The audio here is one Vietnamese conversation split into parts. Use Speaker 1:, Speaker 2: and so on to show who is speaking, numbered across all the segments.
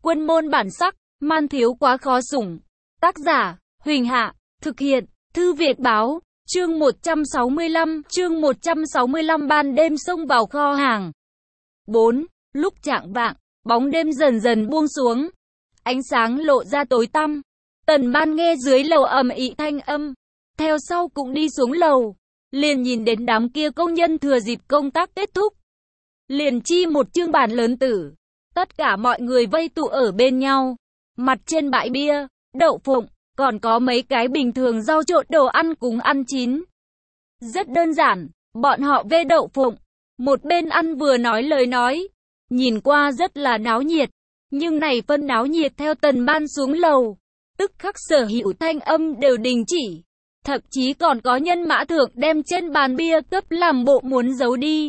Speaker 1: Quân môn bản sắc, man thiếu quá khó sủng. Tác giả, Huỳnh Hạ, thực hiện, Thư Việt Báo, chương 165, ban đêm xông vào kho hàng. 4. Lúc chạng vạng, bóng đêm dần dần buông xuống. Ánh sáng lộ ra tối tăm. Tần Ban nghe dưới lầu ầm ĩ thanh âm. Theo sau cũng đi xuống lầu. Liền nhìn đến đám kia công nhân thừa dịp công tác kết thúc. Liền chi một chương bàn lớn tử. Tất cả mọi người vây tụ ở bên nhau. Mặt trên bãi bia, đậu phụng, còn có mấy cái bình thường rau trộn đồ ăn cùng ăn chín. Rất đơn giản, bọn họ vê đậu phụng. Một bên ăn vừa nói lời nói. Nhìn qua rất là náo nhiệt. Nhưng này phân náo nhiệt theo Tần Ban xuống lầu. Tức khắc sở hữu thanh âm đều đình chỉ. Thậm chí còn có nhân mã thượng đem trên bàn bia cấp làm bộ muốn giấu đi.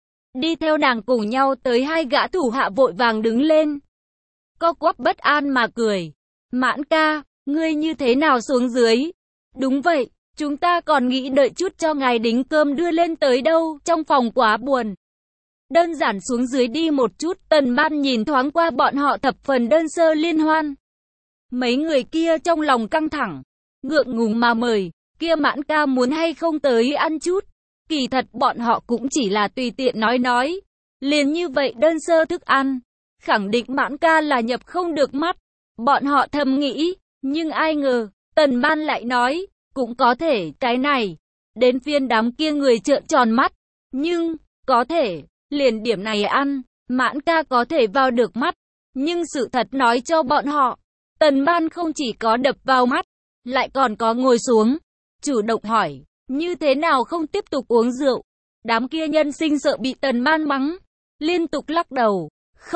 Speaker 1: Đi theo nàng cùng nhau tới hai gã thủ hạ vội vàng đứng lên. Co quắp bất an mà cười. Mãn ca, ngươi như thế nào xuống dưới? Đúng vậy, chúng ta còn nghĩ đợi chút cho ngài đính cơm đưa lên tới đâu, trong phòng quá buồn. Đơn giản xuống dưới đi một chút, Tần Ban nhìn thoáng qua bọn họ thập phần đơn sơ liên hoan. Mấy người kia trong lòng căng thẳng, ngượng ngùng mà mời, kia Mãn ca muốn hay không tới ăn chút. Kỳ thật bọn họ cũng chỉ là tùy tiện nói. Liền như vậy đơn sơ thức ăn, khẳng định Mãn ca là nhập không được mắt. Bọn họ thầm nghĩ, nhưng ai ngờ, Tần Ban lại nói, cũng có thể, cái này. Đến phiên đám kia người trợn tròn mắt. Nhưng, có thể, liền điểm này ăn, Mãn ca có thể vào được mắt. Nhưng sự thật nói cho bọn họ, Tần Ban không chỉ có đập vào mắt, lại còn có ngồi xuống, chủ động hỏi, như thế nào không tiếp tục uống rượu. Đám kia nhân sinh sợ bị Tần Ban mắng, liên tục lắc đầu,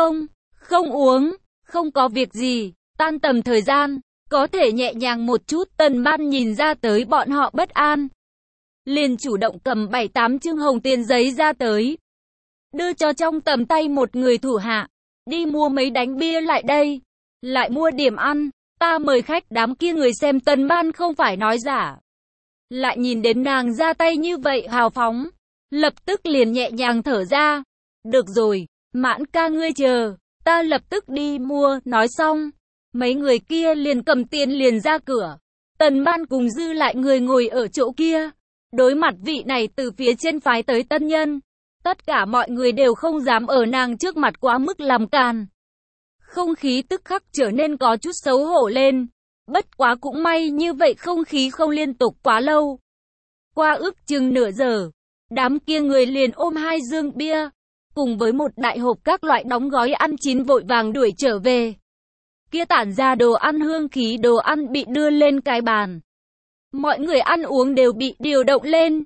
Speaker 1: không uống, không có việc gì, tan tầm thời gian, có thể nhẹ nhàng một chút. Tần Ban nhìn ra tới bọn họ bất an, liền chủ động cầm 7-8 chương hồng tiền giấy ra tới, đưa cho trong tầm tay một người thủ hạ, đi mua mấy đánh bia lại đây, lại mua điểm ăn, ta mời khách. Đám kia người xem Tần Ban không phải nói giả, lại nhìn đến nàng ra tay như vậy hào phóng, lập tức liền nhẹ nhàng thở ra. Được rồi, Mãn ca ngươi chờ, ta lập tức đi mua. Nói xong, mấy người kia liền cầm tiền liền ra cửa. Tần Ban cùng dư lại người ngồi ở chỗ kia, đối mặt vị này từ phía trên phái tới tân nhân. Tất cả mọi người đều không dám ở nàng trước mặt quá mức làm càn. Không khí tức khắc trở nên có chút xấu hổ lên. Bất quá cũng may như vậy không khí không liên tục quá lâu. Qua ước chừng nửa giờ, đám kia người liền ôm 2 dương bia, cùng với một đại hộp các loại đóng gói ăn chín vội vàng đuổi trở về. Kia tản ra đồ ăn hương khí đồ ăn bị đưa lên cái bàn. Mọi người ăn uống đều bị điều động lên.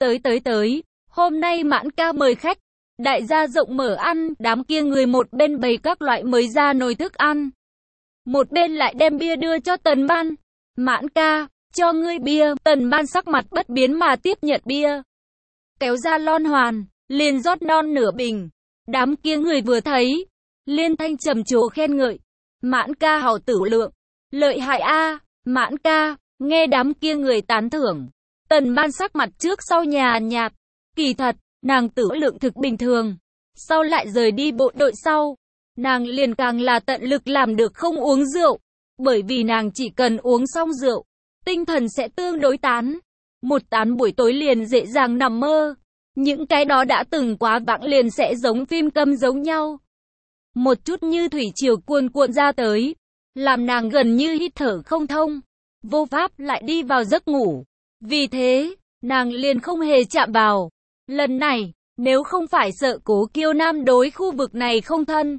Speaker 1: Tới, hôm nay Mãn ca mời khách, đại gia rộng mở ăn. Đám kia người một bên bày các loại mới ra nồi thức ăn, một bên lại đem bia đưa cho Tần Ban. Mãn ca, cho ngươi bia. Tần Ban sắc mặt bất biến mà tiếp nhận bia, kéo ra lon hoàn, liền rót non nửa bình. Đám kia người vừa thấy, liên thanh trầm trồ khen ngợi. Mãn ca hảo tử lượng, lợi hại a. Mãn ca, nghe đám kia người tán thưởng, Tần Ban sắc mặt trước sau nhạt. Kỳ thật, nàng tử lượng thực bình thường. Sau lại rời đi bộ đội sau, nàng liền càng là tận lực làm được không uống rượu. Bởi vì nàng chỉ cần uống xong rượu, tinh thần sẽ tương đối tán. Một tán buổi tối liền dễ dàng nằm mơ. Những cái đó đã từng quá vãng liền sẽ giống phim câm giống nhau. Một chút như thủy triều cuồn cuộn ra tới, làm nàng gần như hít thở không thông, vô pháp lại đi vào giấc ngủ. Vì thế, nàng liền không hề chạm vào. Lần này, nếu không phải sợ Cố Kiêu Nam đối khu vực này không thân,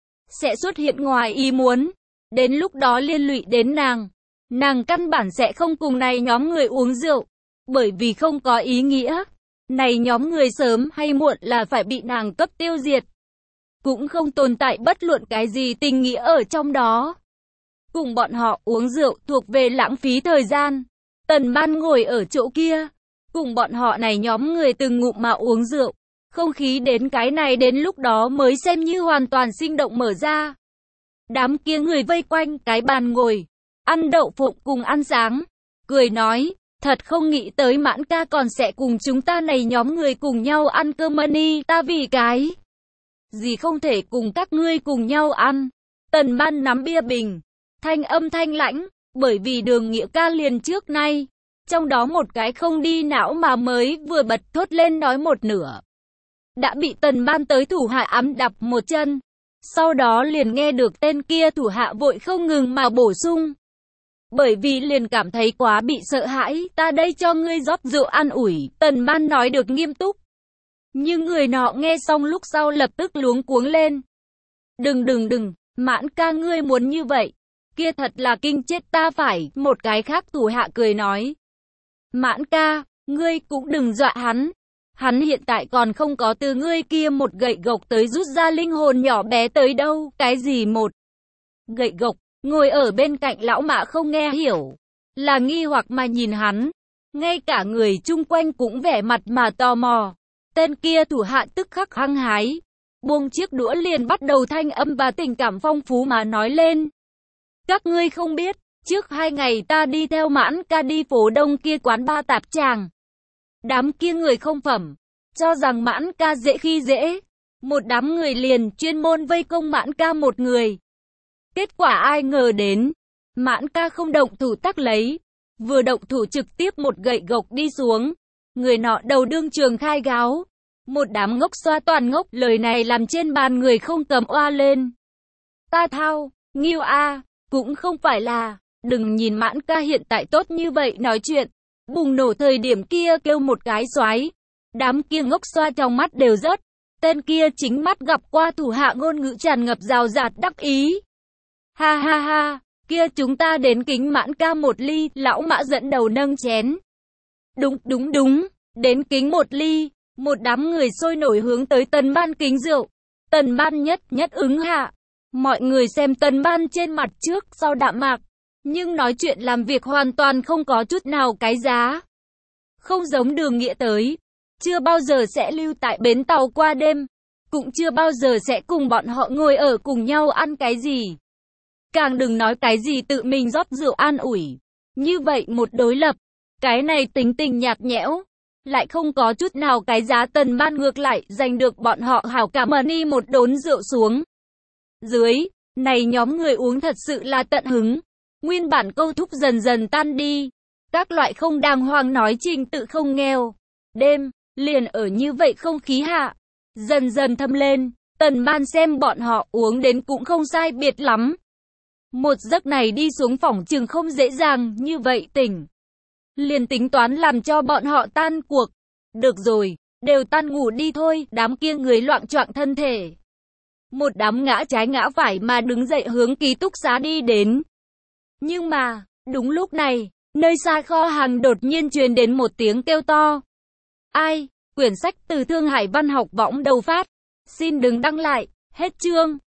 Speaker 1: sẽ xuất hiện ngoài ý muốn, đến lúc đó liên lụy đến nàng căn bản sẽ không cùng này nhóm người uống rượu, bởi vì không có ý nghĩa. Này nhóm người sớm hay muộn là phải bị nàng cấp tiêu diệt. Cũng không tồn tại bất luận cái gì tình nghĩa ở trong đó. Cùng bọn họ uống rượu thuộc về lãng phí thời gian. Tần Ban ngồi ở chỗ kia, cùng bọn họ này nhóm người từng ngụm mà uống rượu. Không khí đến cái này đến lúc đó mới xem như hoàn toàn sinh động mở ra. Đám kia người vây quanh cái bàn ngồi, ăn đậu phụng cùng ăn sáng, cười nói, thật không nghĩ tới Mãn ca còn sẽ cùng chúng ta này nhóm người cùng nhau ăn cơm money. Ta vì cái gì không thể cùng các ngươi cùng nhau ăn. Tần Ban nắm bia bình, thanh âm thanh lãnh, bởi vì Đường Nghĩa ca liền trước nay, trong đó một cái không đi não mà mới vừa bật thốt lên nói một nửa. Đã bị Tần Ban tới thủ hạ ám đập một chân. Sau đó liền nghe được tên kia thủ hạ vội không ngừng mà bổ sung. Bởi vì liền cảm thấy quá bị sợ hãi, ta đây cho ngươi rót rượu an ủi, Tần Ban nói được nghiêm túc. Nhưng người nọ nghe xong lúc sau lập tức luống cuống lên. Đừng, Mãn ca ngươi muốn như vậy, kia thật là kinh chết ta phải, một cái khác thủ hạ cười nói. Mãn ca, ngươi cũng đừng dọa hắn hiện tại còn không có từ ngươi kia một gậy gộc tới rút ra linh hồn nhỏ bé tới đâu, cái gì một gậy gộc, ngồi ở bên cạnh lão Mã không nghe hiểu, là nghi hoặc mà nhìn hắn, ngay cả người chung quanh cũng vẻ mặt mà tò mò. Tên kia thủ hạ tức khắc hăng hái, buông chiếc đũa liền bắt đầu thanh âm và tình cảm phong phú mà nói lên. Các ngươi không biết, trước 2 ngày ta đi theo Mãn ca đi phố đông kia quán ba tạp tràng. Đám kia người không phẩm, cho rằng Mãn ca dễ khi dễ. Một đám người liền chuyên môn vây công Mãn ca một người. Kết quả ai ngờ đến, Mãn ca không động thủ tắc lấy, vừa động thủ trực tiếp một gậy gộc đi xuống. Người nọ đầu đương trường khai gáo. Một đám ngốc xoa toàn ngốc, lời này làm trên bàn người không cầm oa lên. Ta thao, nghiêu a, cũng không phải là, đừng nhìn Mãn ca hiện tại tốt như vậy nói chuyện. Bùng nổ thời điểm kia kêu một cái xoái. Đám kia ngốc xoa trong mắt đều rớt. Tên kia chính mắt gặp qua thủ hạ ngôn ngữ tràn ngập rào rạt đắc ý. Ha, kia chúng ta đến kính Mãn ca một ly, lão Mã dẫn đầu nâng chén. Đúng, đến kính một ly. Một đám người sôi nổi hướng tới Tần Ban kính rượu. Tần Ban nhất ứng hạ. Mọi người xem Tần Ban trên mặt trước sau đạm mạc. Nhưng nói chuyện làm việc hoàn toàn không có chút nào cái giá. Không giống Đường Nghĩa tới. Chưa bao giờ sẽ lưu tại bến tàu qua đêm. Cũng chưa bao giờ sẽ cùng bọn họ ngồi ở cùng nhau ăn cái gì. Càng đừng nói cái gì tự mình rót rượu an ủi. Như vậy một đối lập. Cái này tính tình nhạt nhẽo. Lại không có chút nào cái giá. Tần Ban ngược lại giành được bọn họ hảo cảm mà ni một đốn rượu xuống. Dưới, này nhóm người uống thật sự là tận hứng. Nguyên bản câu thúc dần dần tan đi. Các loại không đàng hoàng nói trình tự không nghèo. Đêm, liền ở như vậy không khí hạ. Dần dần thâm lên, Tần Ban xem bọn họ uống đến cũng không sai biệt lắm. Một giấc này đi xuống phỏng chừng không dễ dàng như vậy tỉnh. Liền tính toán làm cho bọn họ tan cuộc. Được rồi, đều tan ngủ đi thôi, đám kia người loạng choạng thân thể. Một đám ngã trái ngã phải mà đứng dậy hướng ký túc xá đi đến. Nhưng mà, đúng lúc này, nơi xa kho hàng đột nhiên truyền đến một tiếng kêu to. Ai? Quyển sách từ Thương Hải Văn học võng đầu phát. Xin đừng đăng lại, hết chương.